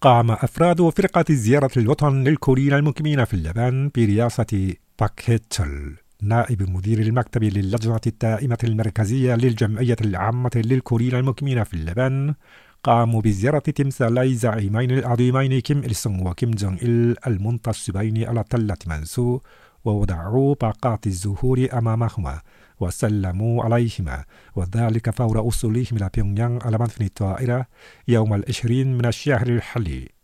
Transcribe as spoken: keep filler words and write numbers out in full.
قام أفراد فرقة زيارة الوطن للكوريين المقيمين في اليابان برئاسة باك هيتشل نائب مدير المكتب للجنة الدائمة المركزية للجمعية العامة للكوريين المقيمين في اليابان، قاموا بزيارة تمثالي زعيمين العظيمين كيم إل سونغ وكيم جونغ إل المنتصبين على تلة منسو، ووضعوا باقات الزهور أمامهما وسلموا عليهما، وذلك فور وصولهم إلى بيونغيانغ على متن الطائرة يوم العشرين من الشهر الحالي.